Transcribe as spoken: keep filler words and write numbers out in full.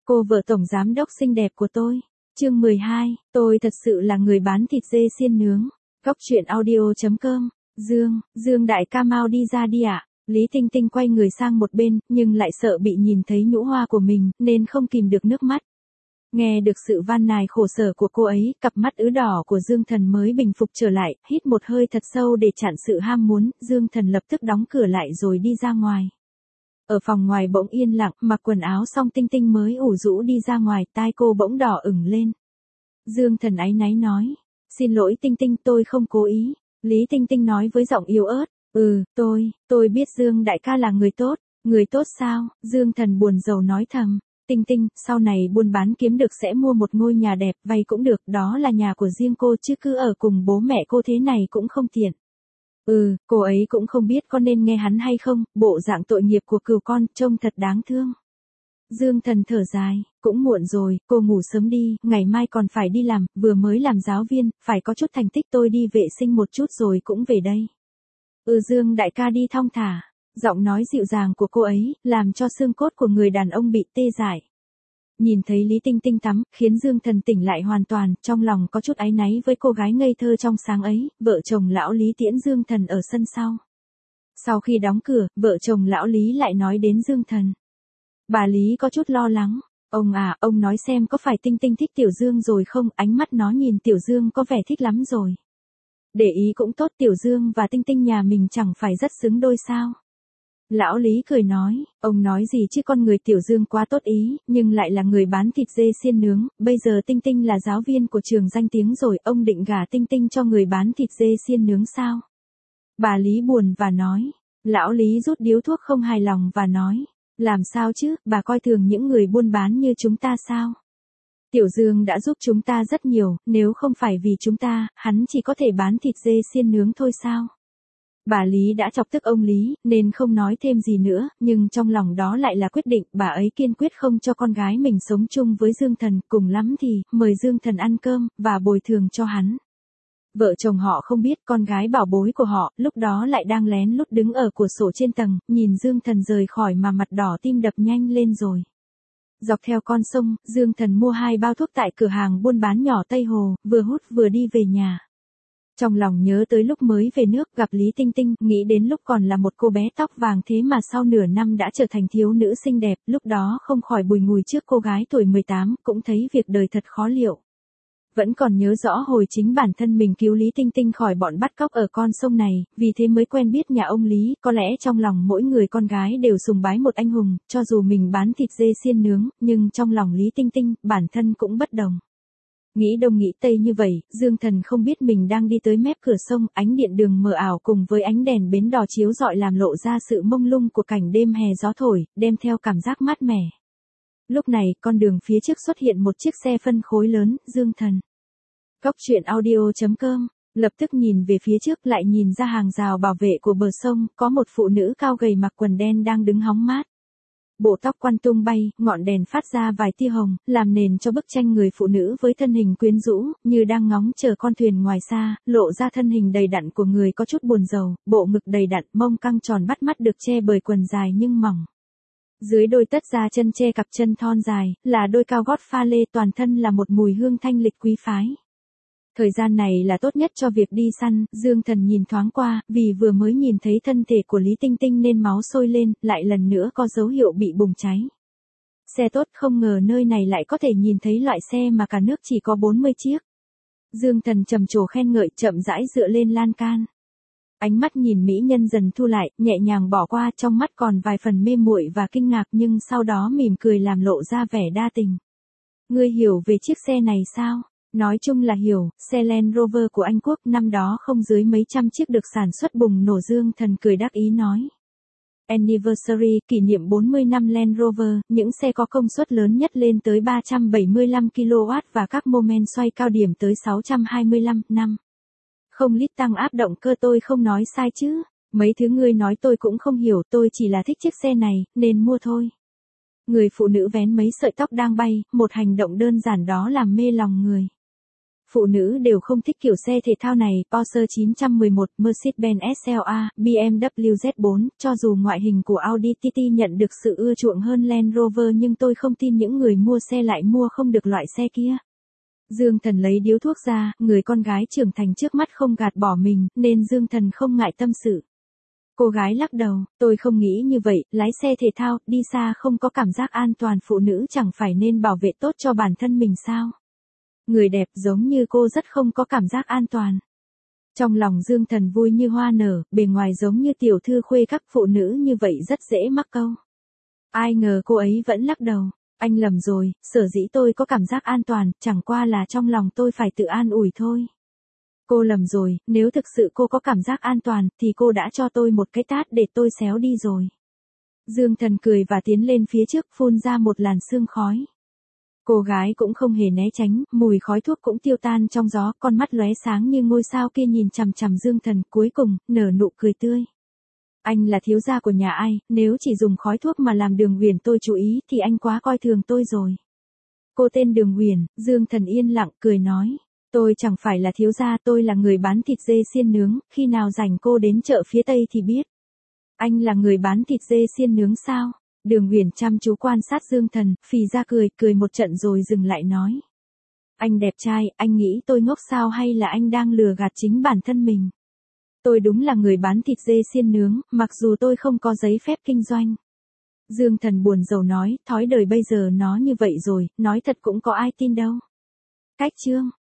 cô vợ tổng giám đốc xinh đẹp của tôi. Chương mười hai, tôi thật sự là người bán thịt dê xiên nướng. Góc truyện audio chấm com. Dương, Dương đại ca mau đi ra đi ạ. Lý Tinh Tinh quay người sang một bên, nhưng lại sợ bị nhìn thấy nhũ hoa của mình, nên không kìm được nước mắt. Nghe được sự van nài khổ sở của cô ấy, cặp mắt ứ đỏ của Dương Thần mới bình phục trở lại, hít một hơi thật sâu để chặn sự ham muốn, Dương Thần lập tức đóng cửa lại rồi đi ra ngoài. Ở phòng ngoài bỗng yên lặng, mặc quần áo xong Tinh Tinh mới ủ rũ đi ra ngoài, tai cô bỗng đỏ ửng lên. Dương Thần áy náy nói, xin lỗi Tinh Tinh, tôi không cố ý. Lý Tinh Tinh nói với giọng yếu ớt, ừ, tôi, tôi biết Dương đại ca là người tốt. Người tốt sao? Dương Thần buồn rầu nói thầm. Tinh Tinh, sau này buôn bán kiếm được sẽ mua một ngôi nhà đẹp, vay cũng được, đó là nhà của riêng cô chứ cứ ở cùng bố mẹ cô thế này cũng không tiện. Ừ, cô ấy cũng không biết có nên nghe hắn hay không, bộ dạng tội nghiệp của cừu con, trông thật đáng thương. Dương Thần thở dài, cũng muộn rồi, cô ngủ sớm đi, ngày mai còn phải đi làm, vừa mới làm giáo viên, phải có chút thành tích, tôi đi vệ sinh một chút rồi cũng về đây. Ừ, Dương đại ca đi thong thả. Giọng nói dịu dàng của cô ấy, làm cho xương cốt của người đàn ông bị tê dại. Nhìn thấy Lý Tinh Tinh tắm, khiến Dương Thần tỉnh lại hoàn toàn, trong lòng có chút áy náy với cô gái ngây thơ trong sáng ấy, vợ chồng lão Lý tiễn Dương Thần ở sân sau. Sau khi đóng cửa, vợ chồng lão Lý lại nói đến Dương Thần. Bà Lý có chút lo lắng, ông à, ông nói xem có phải Tinh Tinh thích Tiểu Dương rồi không, ánh mắt nó nhìn Tiểu Dương có vẻ thích lắm rồi. Để ý cũng tốt, Tiểu Dương và Tinh Tinh nhà mình chẳng phải rất xứng đôi sao. Lão Lý cười nói, ông nói gì chứ con người Tiểu Dương quá tốt ý, nhưng lại là người bán thịt dê xiên nướng, bây giờ Tinh Tinh là giáo viên của trường danh tiếng rồi, ông định gả Tinh Tinh cho người bán thịt dê xiên nướng sao? Bà Lý buồn và nói, lão Lý rút điếu thuốc không hài lòng và nói, làm sao chứ, bà coi thường những người buôn bán như chúng ta sao? Tiểu Dương đã giúp chúng ta rất nhiều, nếu không phải vì chúng ta, hắn chỉ có thể bán thịt dê xiên nướng thôi sao? Bà Lý đã chọc tức ông Lý, nên không nói thêm gì nữa, nhưng trong lòng đó lại là quyết định, bà ấy kiên quyết không cho con gái mình sống chung với Dương Thần, cùng lắm thì, mời Dương Thần ăn cơm, và bồi thường cho hắn. Vợ chồng họ không biết con gái bảo bối của họ, lúc đó lại đang lén lút đứng ở cửa sổ trên tầng, nhìn Dương Thần rời khỏi mà mặt đỏ tim đập nhanh lên rồi. Dọc theo con sông, Dương Thần mua hai bao thuốc tại cửa hàng buôn bán nhỏ Tây Hồ, vừa hút vừa đi về nhà. Trong lòng nhớ tới lúc mới về nước gặp Lý Tinh Tinh, nghĩ đến lúc còn là một cô bé tóc vàng thế mà sau nửa năm đã trở thành thiếu nữ xinh đẹp, lúc đó không khỏi bùi ngùi trước cô gái tuổi mười tám, cũng thấy việc đời thật khó liệu. Vẫn còn nhớ rõ hồi chính bản thân mình cứu Lý Tinh Tinh khỏi bọn bắt cóc ở con sông này, vì thế mới quen biết nhà ông Lý, có lẽ trong lòng mỗi người con gái đều sùng bái một anh hùng, cho dù mình bán thịt dê xiên nướng, nhưng trong lòng Lý Tinh Tinh, bản thân cũng bất đồng. Nghĩ đông nghĩ tây như vậy, Dương Thần không biết mình đang đi tới mép cửa sông, ánh điện đường mờ ảo cùng với ánh đèn bến đò chiếu rọi làm lộ ra sự mông lung của cảnh đêm hè gió thổi, đem theo cảm giác mát mẻ. Lúc này, con đường phía trước xuất hiện một chiếc xe phân khối lớn, Dương Thần. Góc truyện audio chấm com, lập tức nhìn về phía trước lại nhìn ra hàng rào bảo vệ của bờ sông, có một phụ nữ cao gầy mặc quần đen đang đứng hóng mát. Bộ tóc quăn tung bay, ngọn đèn phát ra vài tia hồng, làm nền cho bức tranh người phụ nữ với thân hình quyến rũ, như đang ngóng chờ con thuyền ngoài xa, lộ ra thân hình đầy đặn của người có chút buồn rầu, bộ ngực đầy đặn, mông căng tròn bắt mắt được che bởi quần dài nhưng mỏng. Dưới đôi tất da chân che cặp chân thon dài, là đôi cao gót pha lê, toàn thân là một mùi hương thanh lịch quý phái. Thời gian này là tốt nhất cho việc đi săn, Dương Thần nhìn thoáng qua, vì vừa mới nhìn thấy thân thể của Lý Tinh Tinh nên máu sôi lên, lại lần nữa có dấu hiệu bị bùng cháy. Xe tốt, không ngờ nơi này lại có thể nhìn thấy loại xe mà cả nước chỉ có bốn mươi chiếc. Dương Thần trầm trồ khen ngợi, chậm rãi dựa lên lan can. Ánh mắt nhìn mỹ nhân dần thu lại, nhẹ nhàng bỏ qua, trong mắt còn vài phần mê muội và kinh ngạc nhưng sau đó mỉm cười làm lộ ra vẻ đa tình. Ngươi hiểu về chiếc xe này sao? Nói chung là hiểu, xe Land Rover của Anh Quốc năm đó không dưới mấy trăm chiếc được sản xuất bùng nổ. Dương Thần cười đắc ý nói. Anniversary, kỷ niệm bốn mươi năm Land Rover, những xe có công suất lớn nhất lên tới ba trăm bảy mươi lăm ki lô oát và các mô men xoay cao điểm tới sáu trăm hai mươi lăm, năm. Không lít tăng áp động cơ, tôi không nói sai chứ, mấy thứ ngươi nói tôi cũng không hiểu, tôi chỉ là thích chiếc xe này, nên mua thôi. Người phụ nữ vén mấy sợi tóc đang bay, một hành động đơn giản đó làm mê lòng người. Phụ nữ đều không thích kiểu xe thể thao này, Porsche chín một một, Mercedes-Benz ét lờ a, bê em vê Z bốn, cho dù ngoại hình của Audi ti ti nhận được sự ưa chuộng hơn Land Rover nhưng tôi không tin những người mua xe lại mua không được loại xe kia. Dương Thần lấy điếu thuốc ra, người con gái trưởng thành trước mắt không gạt bỏ mình, nên Dương Thần không ngại tâm sự. Cô gái lắc đầu, tôi không nghĩ như vậy, lái xe thể thao, đi xa không có cảm giác an toàn, phụ nữ chẳng phải nên bảo vệ tốt cho bản thân mình sao? Người đẹp giống như cô rất không có cảm giác an toàn. Trong lòng Dương Thần vui như hoa nở, bề ngoài giống như tiểu thư khuê các phụ nữ như vậy rất dễ mắc câu. Ai ngờ cô ấy vẫn lắc đầu. Anh lầm rồi, sở dĩ tôi có cảm giác an toàn, chẳng qua là trong lòng tôi phải tự an ủi thôi. Cô lầm rồi, nếu thực sự cô có cảm giác an toàn, thì cô đã cho tôi một cái tát để tôi xéo đi rồi. Dương Thần cười và tiến lên phía trước, phun ra một làn sương khói. Cô gái cũng không hề né tránh, mùi khói thuốc cũng tiêu tan trong gió, con mắt lóe sáng như ngôi sao kia nhìn chằm chằm Dương Thần, cuối cùng, nở nụ cười tươi. Anh là thiếu gia của nhà ai, nếu chỉ dùng khói thuốc mà làm Đường Huyền tôi chú ý thì anh quá coi thường tôi rồi. Cô tên Đường Huyền, Dương Thần yên lặng cười nói. Tôi chẳng phải là thiếu gia, tôi là người bán thịt dê xiên nướng, khi nào rảnh cô đến chợ phía Tây thì biết. Anh là người bán thịt dê xiên nướng sao? Đường Huyền chăm chú quan sát Dương Thần, phì ra cười, cười một trận rồi dừng lại nói. Anh đẹp trai, anh nghĩ tôi ngốc sao hay là anh đang lừa gạt chính bản thân mình? Tôi đúng là người bán thịt dê xiên nướng, mặc dù tôi không có giấy phép kinh doanh. Dương Thần buồn rầu nói, thói đời bây giờ nó như vậy rồi, nói thật cũng có ai tin đâu. Cách chương